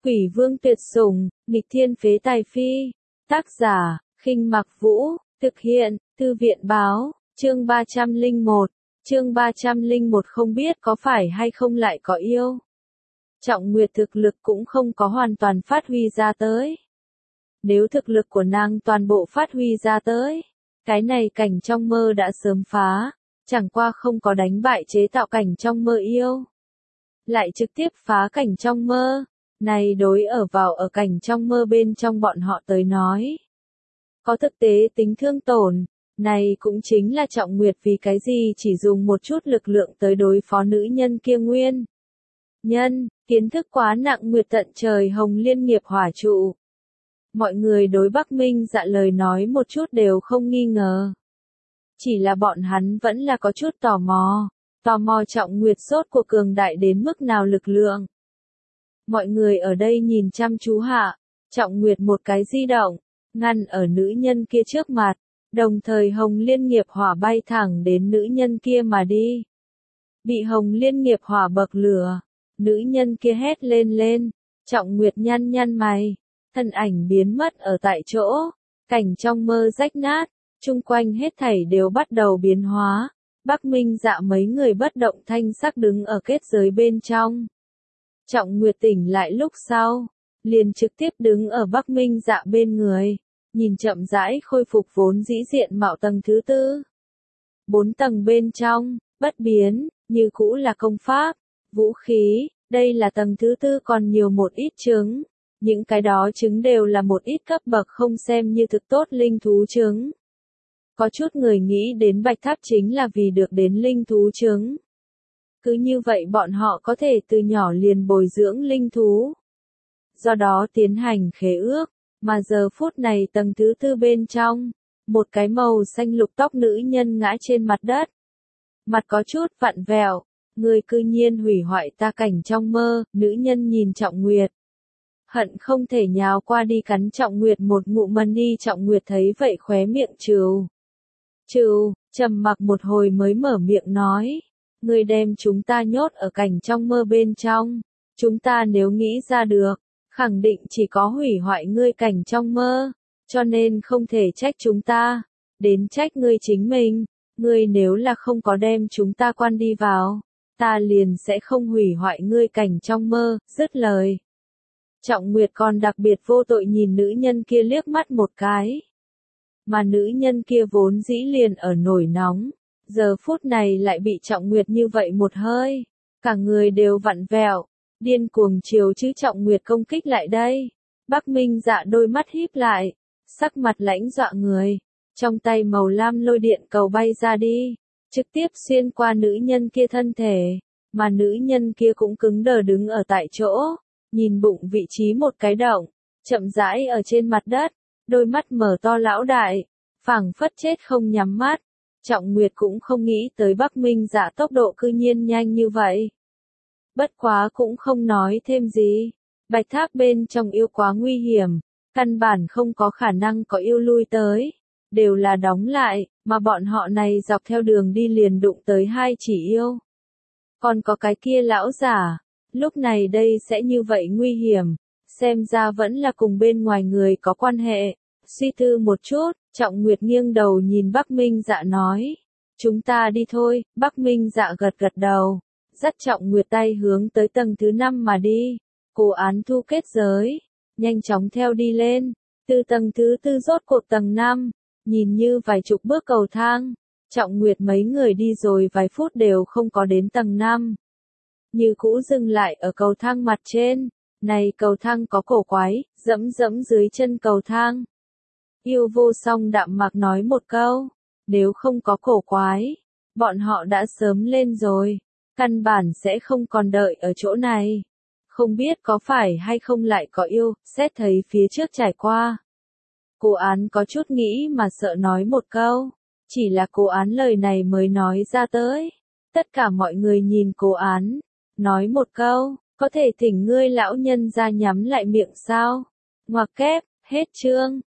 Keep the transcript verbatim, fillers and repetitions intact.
Quỷ vương tuyệt sủng, nghịch thiên phế tài phi. Tác giả, Khinh Mặc Vũ, thực hiện, Thư viện báo, chương ba trăm lẻ một, chương ba trăm lẻ một không biết có phải hay không lại có yêu. Trọng Nguyệt thực lực cũng không có hoàn toàn phát huy ra tới. Nếu thực lực của nàng toàn bộ phát huy ra tới, cái này cảnh trong mơ đã sớm phá, chẳng qua không có đánh bại chế tạo cảnh trong mơ yêu. Lại trực tiếp phá cảnh trong mơ, này đối ở vào ở cảnh trong mơ bên trong bọn họ tới nói. Có thực tế tính thương tổn, này cũng chính là Trọng Nguyệt vì cái gì chỉ dùng một chút lực lượng tới đối phó nữ nhân kia nguyên. Nhân, kiến thức quá nặng nguyệt tận trời hồng liên nghiệp hỏa trụ. Mọi người đối Bắc Minh Dạ lời nói một chút đều không nghi ngờ. Chỉ là bọn hắn vẫn là có chút tò mò, tò mò Trọng Nguyệt sốt của cường đại đến mức nào lực lượng. Mọi người ở đây nhìn chăm chú hạ, Trọng Nguyệt một cái di động, ngăn ở nữ nhân kia trước mặt, đồng thời hồng liên nghiệp hỏa bay thẳng đến nữ nhân kia mà đi. Bị hồng liên nghiệp hỏa bậc lửa, nữ nhân kia hét lên lên, Trọng Nguyệt nhăn nhăn mày, thân ảnh biến mất ở tại chỗ, cảnh trong mơ rách nát, chung quanh hết thảy đều bắt đầu biến hóa. Bắc Minh Dạ mấy người bất động thanh sắc đứng ở kết giới bên trong. Trọng Nguyệt tỉnh lại lúc sau, liền trực tiếp đứng ở Bắc Minh Dạ bên người, nhìn chậm rãi khôi phục vốn dĩ diện mạo tầng thứ tư. Bốn tầng bên trong, bất biến, như cũ là công pháp, vũ khí, đây là tầng thứ tư còn nhiều một ít trứng. Những cái đó trứng đều là một ít cấp bậc không xem như thực tốt linh thú trứng. Có chút người nghĩ đến bạch tháp chính là vì được đến linh thú trứng. Cứ như vậy bọn họ có thể từ nhỏ liền bồi dưỡng linh thú. Do đó tiến hành khế ước, mà giờ phút này tầng thứ tư bên trong, một cái màu xanh lục tóc nữ nhân ngã trên mặt đất. Mặt có chút vặn vẹo, người cư nhiên hủy hoại ta cảnh trong mơ, nữ nhân nhìn Trọng Nguyệt. Hận không thể nhào qua đi cắn Trọng Nguyệt một ngụm mân đi. Trọng Nguyệt thấy vậy khóe miệng trừ. Trừ, trầm mặc một hồi mới mở miệng nói. Ngươi đem chúng ta nhốt ở cảnh trong mơ bên trong. Chúng ta nếu nghĩ ra được, khẳng định chỉ có hủy hoại ngươi cảnh trong mơ. Cho nên không thể trách chúng ta. Đến trách ngươi chính mình. Ngươi nếu là không có đem chúng ta quan đi vào, ta liền sẽ không hủy hoại ngươi cảnh trong mơ. Dứt lời. Trọng Nguyệt còn đặc biệt vô tội nhìn nữ nhân kia liếc mắt một cái. Mà nữ nhân kia vốn dĩ liền ở nổi nóng, giờ phút này lại bị Trọng Nguyệt như vậy một hơi, cả người đều vặn vẹo, điên cuồng chiều chứ Trọng Nguyệt công kích lại đây. Bắc Minh Dạ đôi mắt híp lại, sắc mặt lãnh dọa người, trong tay màu lam lôi điện cầu bay ra đi, trực tiếp xuyên qua nữ nhân kia thân thể, mà nữ nhân kia cũng cứng đờ đứng ở tại chỗ. Nhìn bụng vị trí một cái động, chậm rãi ở trên mặt đất, đôi mắt mở to lão đại, phảng phất chết không nhắm mắt. Trọng Nguyệt cũng không nghĩ tới Bắc Minh Dạ tốc độ cư nhiên nhanh như vậy. Bất quá cũng không nói thêm gì, bạch tháp bên trong yêu quá nguy hiểm, căn bản không có khả năng có yêu lui tới, đều là đóng lại, mà bọn họ này dọc theo đường đi liền đụng tới hai chỉ yêu. Còn có cái kia lão giả. Lúc này đây sẽ như vậy nguy hiểm, xem ra vẫn là cùng bên ngoài người có quan hệ. Suy tư một chút, Trọng Nguyệt nghiêng đầu nhìn Bắc Minh Dạ nói. Chúng ta đi thôi. Bắc Minh Dạ gật gật đầu, dắt Trọng Nguyệt tay hướng tới tầng thứ năm mà đi. Cố án thu kết giới, nhanh chóng theo đi lên. Từ tầng thứ tư rốt cuộc tầng năm, nhìn như vài chục bước cầu thang. Trọng Nguyệt mấy người đi rồi vài phút đều không có đến tầng năm. Như cũ dừng lại ở cầu thang mặt trên, này cầu thang có cổ quái, dẫm dẫm dưới chân cầu thang. Yêu vô song đạm mạc nói một câu, nếu không có cổ quái, bọn họ đã sớm lên rồi, căn bản sẽ không còn đợi ở chỗ này. Không biết có phải hay không lại có yêu, xét thấy phía trước trải qua. Cô án có chút nghĩ mà sợ nói một câu, chỉ là cô án lời này mới nói ra tới. Tất cả mọi người nhìn cô án. Nói một câu, có thể thỉnh ngươi lão nhân ra nhắm lại miệng sao? Ngoặc kép, hết chương.